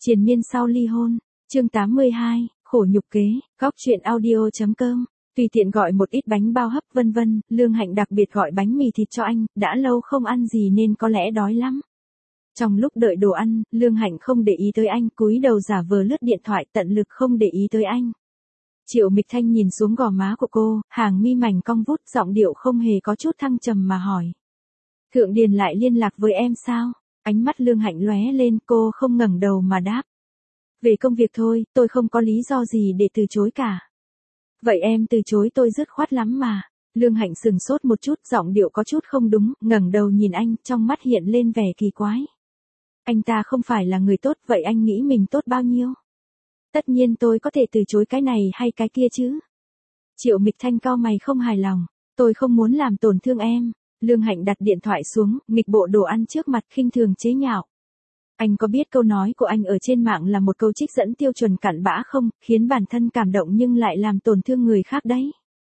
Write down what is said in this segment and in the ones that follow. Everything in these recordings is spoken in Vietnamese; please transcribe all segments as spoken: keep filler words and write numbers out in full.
Triền miên sau ly hôn, chương tám mươi hai, khổ nhục kế, góc truyện audio.com, tùy tiện gọi một ít bánh bao hấp vân vân, Lương Hạnh đặc biệt gọi bánh mì thịt cho anh, đã lâu không ăn gì nên có lẽ đói lắm. Trong lúc đợi đồ ăn, Lương Hạnh không để ý tới anh, cúi đầu giả vờ lướt điện thoại tận lực không để ý tới anh. Triệu Mịch Thanh nhìn xuống gò má của cô, hàng mi mảnh cong vút, giọng điệu không hề có chút thăng trầm mà hỏi. Thượng Điền lại liên lạc với em sao? Ánh mắt Lương Hạnh lóe lên, cô không ngẩng đầu mà đáp. Về công việc thôi, tôi không có lý do gì để từ chối cả. Vậy em từ chối tôi dứt khoát lắm mà. Lương Hạnh sừng sốt một chút, giọng điệu có chút không đúng, ngẩng đầu nhìn anh, trong mắt hiện lên vẻ kỳ quái. Anh ta không phải là người tốt, vậy anh nghĩ mình tốt bao nhiêu? Tất nhiên tôi có thể từ chối cái này hay cái kia chứ. Triệu Mịch Thanh cau mày không hài lòng. Tôi không muốn làm tổn thương em. Lương Hạnh đặt điện thoại xuống, nghịch bộ đồ ăn trước mặt khinh thường chế nhạo. Anh có biết câu nói của anh ở trên mạng là một câu trích dẫn tiêu chuẩn cặn bã không, khiến bản thân cảm động nhưng lại làm tổn thương người khác đấy.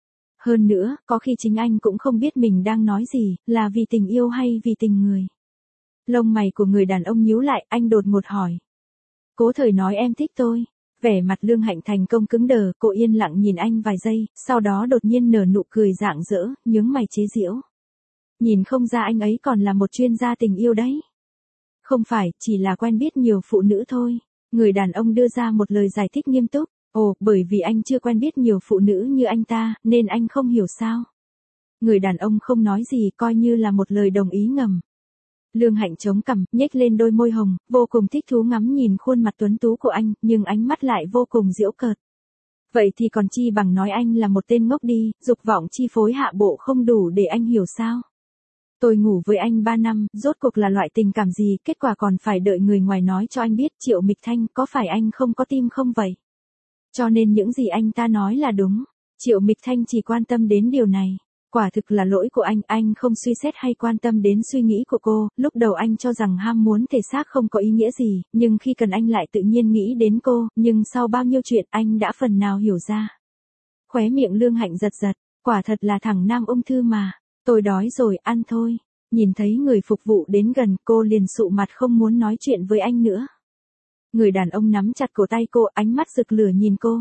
Hơn nữa, có khi chính anh cũng không biết mình đang nói gì, là vì tình yêu hay vì tình người. Lông mày của người đàn ông nhíu lại, anh đột ngột hỏi. Cố Thời nói em thích tôi. Vẻ mặt Lương Hạnh thành công cứng đờ, cô yên lặng nhìn anh vài giây, sau đó đột nhiên nở nụ cười rạng rỡ, nhướng mày chế giễu. Nhìn không ra anh ấy còn là một chuyên gia tình yêu đấy. Không phải, chỉ là quen biết nhiều phụ nữ thôi. Người đàn ông đưa ra một lời giải thích nghiêm túc. Ồ, bởi vì anh chưa quen biết nhiều phụ nữ như anh ta, nên anh không hiểu sao. Người đàn ông không nói gì, coi như là một lời đồng ý ngầm. Lương Hạnh chống cằm, nhếch lên đôi môi hồng, vô cùng thích thú ngắm nhìn khuôn mặt tuấn tú của anh, nhưng ánh mắt lại vô cùng giễu cợt. Vậy thì còn chi bằng nói anh là một tên ngốc đi, dục vọng chi phối hạ bộ không đủ để anh hiểu sao. Tôi ngủ với anh ba năm, rốt cuộc là loại tình cảm gì, kết quả còn phải đợi người ngoài nói cho anh biết. Triệu Mịch Thanh, có phải anh không có tim không vậy? Cho nên những gì anh ta nói là đúng. Triệu Mịch Thanh chỉ quan tâm đến điều này. Quả thực là lỗi của anh, anh không suy xét hay quan tâm đến suy nghĩ của cô. Lúc đầu anh cho rằng ham muốn thể xác không có ý nghĩa gì, nhưng khi cần anh lại tự nhiên nghĩ đến cô, nhưng sau bao nhiêu chuyện anh đã phần nào hiểu ra. Khóe miệng Lương Hạnh giật giật, quả thật là thằng nam ung thư mà. Tôi đói rồi, ăn thôi. Nhìn thấy người phục vụ đến gần, cô liền sụ mặt không muốn nói chuyện với anh nữa. Người đàn ông nắm chặt cổ tay cô, ánh mắt rực lửa nhìn cô.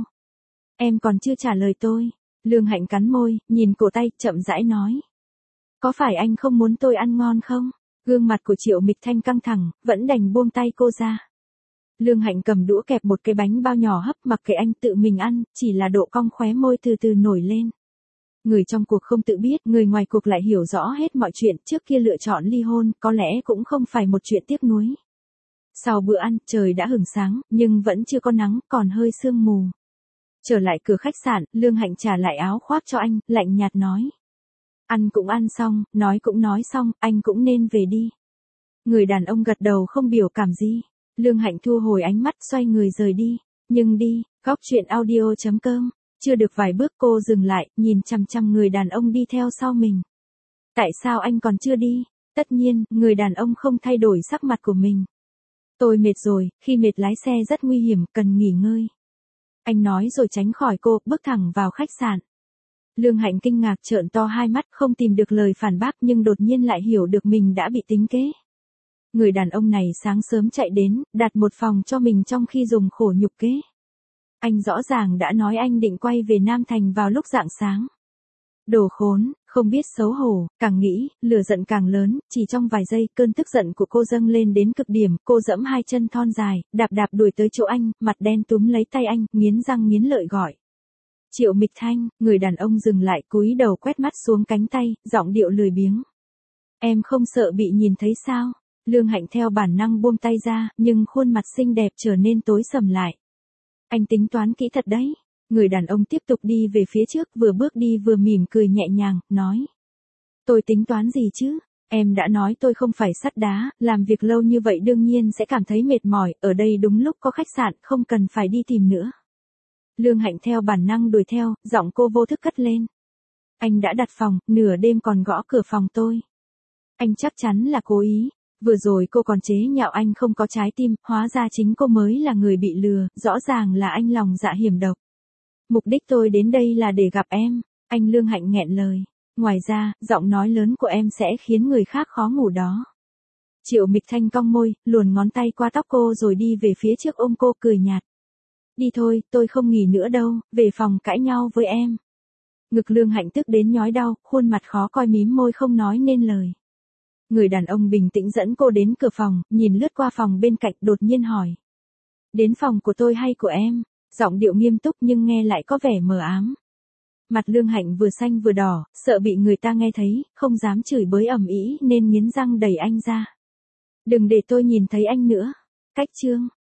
Em còn chưa trả lời tôi. Lương Hạnh cắn môi, nhìn cổ tay, chậm rãi nói. Có phải anh không muốn tôi ăn ngon không? Gương mặt của Triệu Mịch Thanh căng thẳng, vẫn đành buông tay cô ra. Lương Hạnh cầm đũa kẹp một cái bánh bao nhỏ hấp, mặc kệ anh tự mình ăn, chỉ là độ cong khóe môi từ từ nổi lên. Người trong cuộc không tự biết, người ngoài cuộc lại hiểu rõ hết mọi chuyện. Trước kia lựa chọn ly hôn, có lẽ cũng không phải một chuyện tiếc nuối. Sau bữa ăn, trời đã hửng sáng, nhưng vẫn chưa có nắng, còn hơi sương mù. Trở lại cửa khách sạn, Lương Hạnh trả lại áo khoác cho anh, lạnh nhạt nói. Ăn cũng ăn xong, nói cũng nói xong, anh cũng nên về đi. Người đàn ông gật đầu không biểu cảm gì. Lương Hạnh thu hồi ánh mắt, xoay người rời đi. Nhưng đi, góc truyện audio.com. Chưa được vài bước cô dừng lại, nhìn chằm chằm người đàn ông đi theo sau mình. Tại sao anh còn chưa đi? Tất nhiên, người đàn ông không thay đổi sắc mặt của mình. Tôi mệt rồi, khi mệt lái xe rất nguy hiểm, cần nghỉ ngơi. Anh nói rồi tránh khỏi cô, bước thẳng vào khách sạn. Lương Hạnh kinh ngạc trợn to hai mắt, không tìm được lời phản bác nhưng đột nhiên lại hiểu được mình đã bị tính kế. Người đàn ông này sáng sớm chạy đến, đặt một phòng cho mình trong khi dùng khổ nhục kế. Anh rõ ràng đã nói anh định quay về Nam Thành vào lúc rạng sáng. Đồ khốn, không biết xấu hổ, càng nghĩ, lửa giận càng lớn, chỉ trong vài giây, cơn tức giận của cô dâng lên đến cực điểm, cô giẫm hai chân thon dài, đạp đạp đuổi tới chỗ anh, mặt đen túm lấy tay anh, nghiến răng nghiến lợi gọi. Triệu Mịch Thanh, người đàn ông dừng lại, cúi đầu quét mắt xuống cánh tay, giọng điệu lười biếng. Em không sợ bị nhìn thấy sao? Lương Hạnh theo bản năng buông tay ra, nhưng khuôn mặt xinh đẹp trở nên tối sầm lại. Anh tính toán kỹ thật đấy. Người đàn ông tiếp tục đi về phía trước, vừa bước đi vừa mỉm cười nhẹ nhàng, nói. Tôi tính toán gì chứ? Em đã nói tôi không phải sắt đá, làm việc lâu như vậy đương nhiên sẽ cảm thấy mệt mỏi, ở đây đúng lúc có khách sạn, không cần phải đi tìm nữa. Lương Hạnh theo bản năng đuổi theo, giọng cô vô thức cất lên. Anh đã đặt phòng, nửa đêm còn gõ cửa phòng tôi. Anh chắc chắn là cố ý. Vừa rồi cô còn chế nhạo anh không có trái tim, hóa ra chính cô mới là người bị lừa, rõ ràng là anh lòng dạ hiểm độc. Mục đích tôi đến đây là để gặp em, anh Lương Hạnh nghẹn lời. Ngoài ra, giọng nói lớn của em sẽ khiến người khác khó ngủ đó. Triệu Mịch Thanh cong môi, luồn ngón tay qua tóc cô rồi đi về phía trước ôm cô cười nhạt. Đi thôi, tôi không nghỉ nữa đâu, về phòng cãi nhau với em. Ngực Lương Hạnh tức đến nhói đau, khuôn mặt khó coi mím môi không nói nên lời. Người đàn ông bình tĩnh dẫn cô đến cửa phòng, nhìn lướt qua phòng bên cạnh đột nhiên hỏi. Đến phòng của tôi hay của em? Giọng điệu nghiêm túc nhưng nghe lại có vẻ mờ ám. Mặt Lương Hạnh vừa xanh vừa đỏ, sợ bị người ta nghe thấy, không dám chửi bới ầm ĩ nên nghiến răng đẩy anh ra. Đừng để tôi nhìn thấy anh nữa. Cách chương.